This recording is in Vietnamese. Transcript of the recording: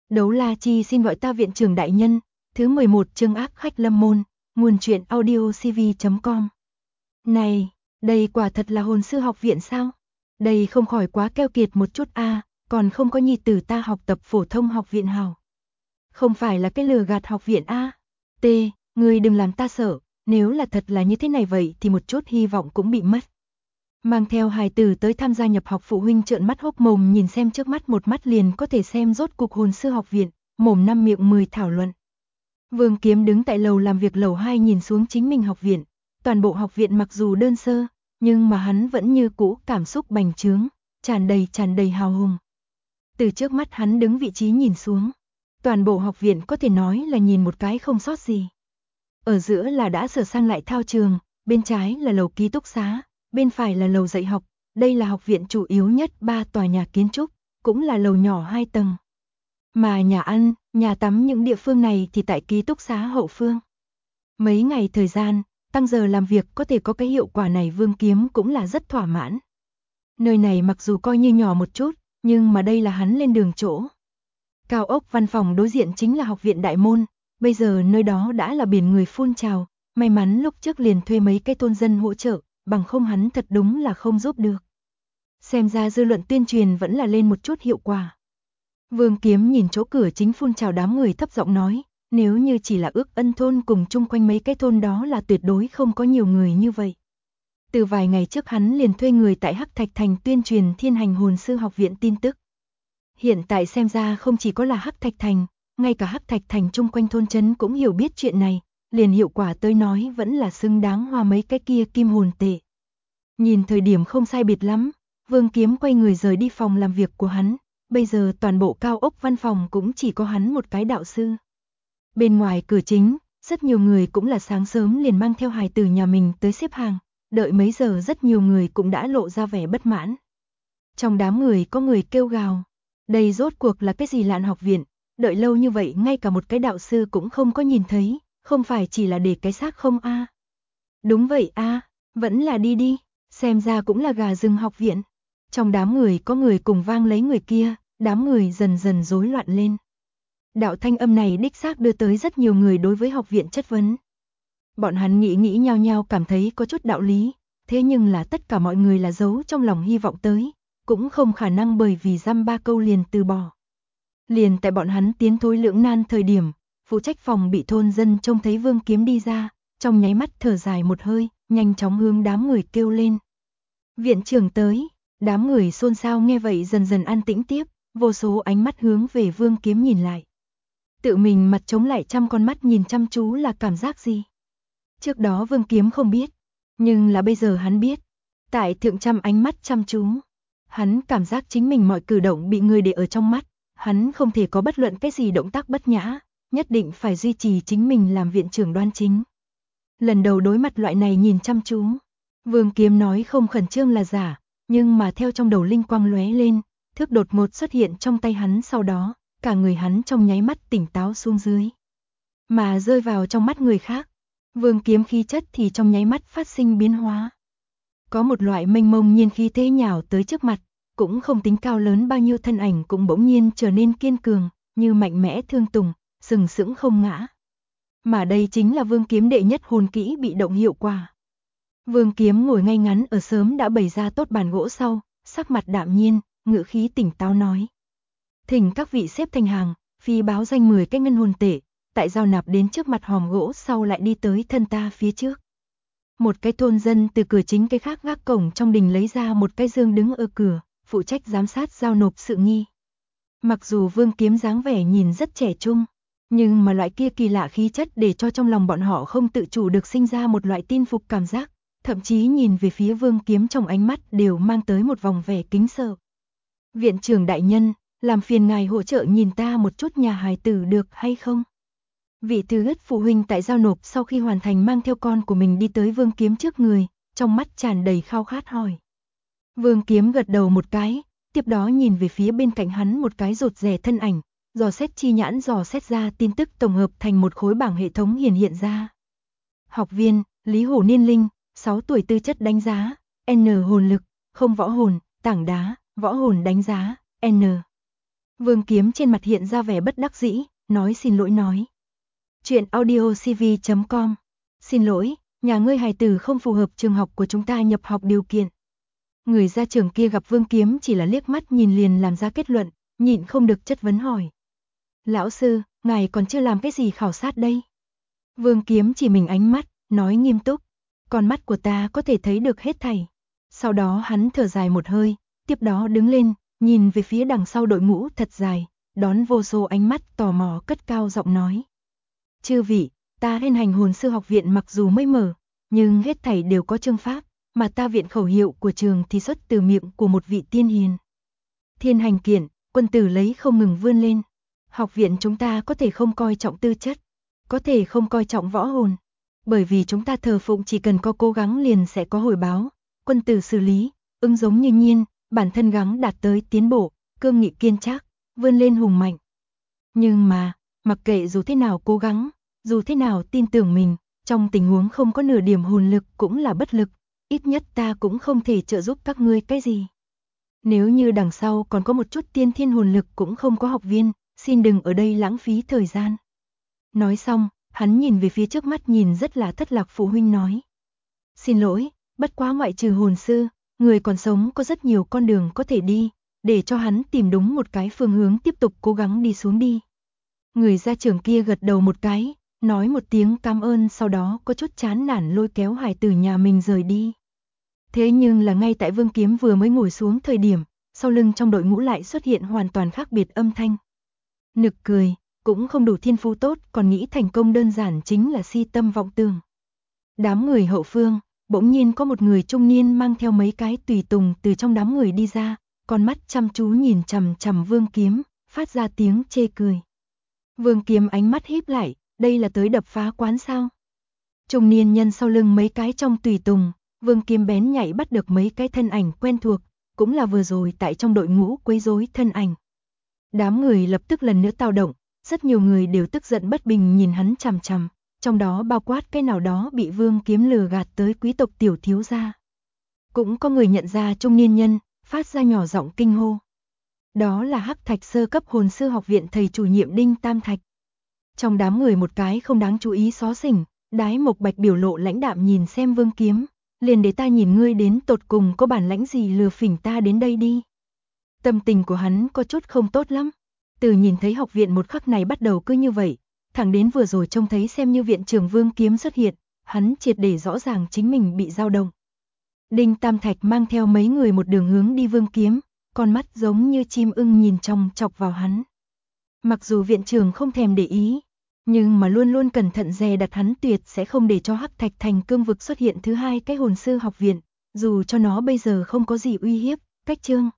Đấu La Chi xin gọi ta viện trưởng đại nhân, thứ 11 chương ác khách lâm môn, nguồn truyện audio cv.com. Này, đây quả thật là hồn sư học viện sao? Đây không khỏi quá keo kiệt một chút a, còn không có nhi tử ta học tập phổ thông học viện hào. Không phải là cái lừa gạt học viện a. T, ngươi đừng làm ta sợ, nếu là thật là như thế này vậy thì một chút hy vọng cũng bị mất. Mang theo hài tử tới tham gia nhập học phụ huynh trợn mắt hốc mồm nhìn xem trước mắt một mắt liền có thể xem rốt cục hồn sư học viện, mồm năm miệng 10 thảo luận. Vương Kiếm đứng tại lầu làm việc lầu 2 nhìn xuống chính mình học viện, toàn bộ học viện mặc dù đơn sơ, nhưng mà hắn vẫn như cũ cảm xúc bành trướng, tràn đầy hào hùng. Từ trước mắt hắn đứng vị trí nhìn xuống, toàn bộ học viện có thể nói là nhìn một cái không sót gì. Ở giữa là đã sửa sang lại thao trường, bên trái là lầu ký túc xá, bên phải là lầu dạy học, đây là học viện chủ yếu nhất 3 tòa nhà kiến trúc, cũng là lầu nhỏ 2 tầng. Mà nhà ăn, nhà tắm những địa phương này thì tại ký túc xá hậu phương. Mấy ngày thời gian, tăng giờ làm việc có thể có cái hiệu quả này Vương Kiếm cũng là rất thỏa mãn. Nơi này mặc dù coi như nhỏ một chút, nhưng mà đây là hắn lên đường chỗ. Cao ốc văn phòng đối diện chính là học viện đại môn, bây giờ nơi đó đã là biển người phun trào, may mắn lúc trước liền thuê mấy cái thôn dân hỗ trợ, bằng không hắn thật đúng là không giúp được. Xem ra dư luận tuyên truyền vẫn là lên một chút hiệu quả. Vương Kiếm nhìn chỗ cửa chính phun trào đám người thấp giọng nói, nếu như chỉ là ước ân thôn cùng chung quanh mấy cái thôn đó là tuyệt đối không có nhiều người như vậy. Từ vài ngày trước hắn liền thuê người tại Hắc Thạch Thành tuyên truyền Thiên Hành Hồn Sư học viện tin tức. Hiện tại xem ra không chỉ có là Hắc Thạch Thành, ngay cả Hắc Thạch Thành chung quanh thôn trấn cũng hiểu biết chuyện này, liền hiệu quả tới nói vẫn là xứng đáng hoa mấy cái kia kim hồn tệ. Nhìn thời điểm không sai biệt lắm, Vương Kiếm quay người rời đi phòng làm việc của hắn, bây giờ toàn bộ cao ốc văn phòng cũng chỉ có hắn một cái đạo sư. Bên ngoài cửa chính, rất nhiều người cũng là sáng sớm liền mang theo hài tử nhà mình tới xếp hàng, đợi mấy giờ rất nhiều người cũng đã lộ ra vẻ bất mãn. Trong đám người có người kêu gào, đây rốt cuộc là cái gì lạn học viện, đợi lâu như vậy ngay cả một cái đạo sư cũng không có nhìn thấy, không phải chỉ là để cái xác không a? Đúng vậy a, vẫn là đi đi, xem ra cũng là gà rừng học viện. Trong đám người có người cùng vang lấy người kia, đám người dần dần rối loạn lên. Đạo thanh âm này đích xác đưa tới rất nhiều người đối với học viện chất vấn. Bọn hắn nghĩ nhao nhao cảm thấy có chút đạo lý, thế nhưng là tất cả mọi người là giấu trong lòng hy vọng tới, cũng không khả năng bởi vì dăm ba câu liền từ bỏ. Liền tại bọn hắn tiến thối lưỡng nan thời điểm, phụ trách phòng bị thôn dân trông thấy Vương Kiếm đi ra, trong nháy mắt thở dài một hơi, nhanh chóng hướng đám người kêu lên. Viện trưởng tới, đám người xôn xao nghe vậy dần dần an tĩnh tiếp, vô số ánh mắt hướng về Vương Kiếm nhìn lại. Tự mình mặt chống lại trăm con mắt nhìn chăm chú là cảm giác gì? Trước đó Vương Kiếm không biết, nhưng là bây giờ hắn biết. Tại thượng trăm ánh mắt chăm chú, hắn cảm giác chính mình mọi cử động bị người để ở trong mắt, hắn không thể có bất luận cái gì động tác bất nhã, nhất định phải duy trì chính mình làm viện trưởng đoan chính. Lần đầu đối mặt loại này nhìn chăm chú, Vương Kiếm nói không khẩn trương là giả, nhưng mà theo trong đầu linh quang lóe lên, thước đột ngột xuất hiện trong tay hắn, sau đó, cả người hắn trong nháy mắt tỉnh táo xuống dưới. Mà rơi vào trong mắt người khác, Vương Kiếm khí chất thì trong nháy mắt phát sinh biến hóa. Có một loại mênh mông nhiên khí thế nhào tới trước mặt, cũng không tính cao lớn bao nhiêu thân ảnh cũng bỗng nhiên trở nên kiên cường, như mạnh mẽ thương tùng, sừng sững không ngã. Mà đây chính là Vương Kiếm đệ nhất hồn kỹ bị động hiệu quả. Vương Kiếm ngồi ngay ngắn ở sớm đã bày ra tốt bàn gỗ sau, sắc mặt đạm nhiên, ngữ khí tỉnh táo nói. Thỉnh các vị xếp thành hàng, phi báo danh 10 cái ngân hồn tệ, tại giao nạp đến trước mặt hòm gỗ sau lại đi tới thân ta phía trước. Một cái thôn dân từ cửa chính cái khác gác cổng trong đình lấy ra một cái dương đứng ở cửa, phụ trách giám sát giao nộp sự nghi. Mặc dù Vương Kiếm dáng vẻ nhìn rất trẻ trung, nhưng mà loại kia kỳ lạ khí chất để cho trong lòng bọn họ không tự chủ được sinh ra một loại tin phục cảm giác, thậm chí nhìn về phía Vương Kiếm trong ánh mắt đều mang tới một vòng vẻ kính sợ. Viện trưởng đại nhân, làm phiền ngài hỗ trợ nhìn ta một chút nhà hài tử được hay không? Vị thứ ất phụ huynh tại giao nộp sau khi hoàn thành mang theo con của mình đi tới Vương Kiếm trước người, trong mắt tràn đầy khao khát hỏi. Vương Kiếm gật đầu một cái, tiếp đó nhìn về phía bên cạnh hắn một cái rụt rè thân ảnh, dò xét chi nhãn dò xét ra tin tức tổng hợp thành một khối bảng hệ thống hiện ra. Học viên, Lý Hổ Niên Linh, 6 tuổi, tư chất đánh giá, N hồn lực, không võ hồn, tảng đá, võ hồn đánh giá, N. Vương Kiếm trên mặt hiện ra vẻ bất đắc dĩ, nói xin lỗi nói. Chuyện audiocv.com. Xin lỗi, nhà ngươi hài tử không phù hợp trường học của chúng ta nhập học điều kiện. Người ra trường kia gặp Vương Kiếm chỉ là liếc mắt nhìn liền làm ra kết luận, nhịn không được chất vấn hỏi. Lão sư, ngài còn chưa làm cái gì khảo sát đây? Vương Kiếm chỉ mình ánh mắt, nói nghiêm túc. Con mắt của ta có thể thấy được hết thảy. Sau đó hắn thở dài một hơi, tiếp đó đứng lên, nhìn về phía đằng sau đội ngũ thật dài, đón vô số ánh mắt tò mò cất cao giọng nói. Chư vị, ta Thiên Hành Hồn Sư học viện mặc dù mới mở, nhưng hết thảy đều có chương pháp, mà ta viện khẩu hiệu của trường thì xuất từ miệng của một vị tiên hiền. Thiên hành kiện, quân tử lấy không ngừng vươn lên. Học viện chúng ta có thể không coi trọng tư chất, có thể không coi trọng võ hồn, bởi vì chúng ta thờ phụng chỉ cần có cố gắng liền sẽ có hồi báo. Quân tử xử lý, ứng giống như nhiên, bản thân gắng đạt tới tiến bộ, cương nghị kiên trác, vươn lên hùng mạnh. Nhưng mà, mặc kệ dù thế nào cố gắng, dù thế nào tin tưởng mình, trong tình huống không có nửa điểm hồn lực cũng là bất lực, ít nhất ta cũng không thể trợ giúp các ngươi cái gì. Nếu như đằng sau còn có một chút tiên thiên hồn lực cũng không có học viên, xin đừng ở đây lãng phí thời gian. Nói xong, hắn nhìn về phía trước mắt nhìn rất là thất lạc phụ huynh nói. Xin lỗi, bất quá ngoại trừ hồn sư, người còn sống có rất nhiều con đường có thể đi, để cho hắn tìm đúng một cái phương hướng tiếp tục cố gắng đi xuống đi. Người ra trường kia gật đầu một cái, nói một tiếng cảm ơn sau đó có chút chán nản lôi kéo hài tử nhà mình rời đi. Thế nhưng là ngay tại Vương Kiếm vừa mới ngồi xuống thời điểm, sau lưng trong đội ngũ lại xuất hiện hoàn toàn khác biệt âm thanh. Nực cười, cũng không đủ thiên phú tốt, còn nghĩ thành công đơn giản chính là si tâm vọng tưởng. Đám người hậu phương, bỗng nhiên có một người trung niên mang theo mấy cái tùy tùng từ trong đám người đi ra, con mắt chăm chú nhìn chằm chằm Vương Kiếm, phát ra tiếng chê cười. Vương Kiếm ánh mắt híp lại, đây là tới đập phá quán sao? Trung niên nhân sau lưng mấy cái trong tùy tùng, Vương Kiếm bén nhạy bắt được mấy cái thân ảnh quen thuộc, cũng là vừa rồi tại trong đội ngũ quấy rối thân ảnh. Đám người lập tức lần nữa tao động, rất nhiều người đều tức giận bất bình nhìn hắn chằm chằm, trong đó bao quát cái nào đó bị Vương Kiếm lừa gạt tới quý tộc tiểu thiếu gia. Cũng có người nhận ra trung niên nhân, phát ra nhỏ giọng kinh hô. Đó là Hắc Thạch sơ cấp hồn sư học viện thầy chủ nhiệm Đinh Tam Thạch. Trong đám người một cái không đáng chú ý xó xỉnh, Đái Mộc Bạch biểu lộ lãnh đạm nhìn xem Vương Kiếm, liền để ta nhìn ngươi đến tột cùng có bản lãnh gì lừa phỉnh ta đến đây đi. Tâm tình của hắn có chút không tốt lắm, từ nhìn thấy học viện một khắc này bắt đầu cứ như vậy, thẳng đến vừa rồi trông thấy xem như viện trưởng Vương Kiếm xuất hiện, hắn triệt để rõ ràng chính mình bị dao động. Đinh Tam Thạch mang theo mấy người một đường hướng đi Vương Kiếm, con mắt giống như chim ưng nhìn chòng chọc vào hắn. Mặc dù viện trưởng không thèm để ý, nhưng mà luôn luôn cẩn thận dè đặt hắn tuyệt sẽ không để cho Hắc Thạch thành cương vực xuất hiện thứ hai cái hồn sư học viện, dù cho nó bây giờ không có gì uy hiếp, cách chương.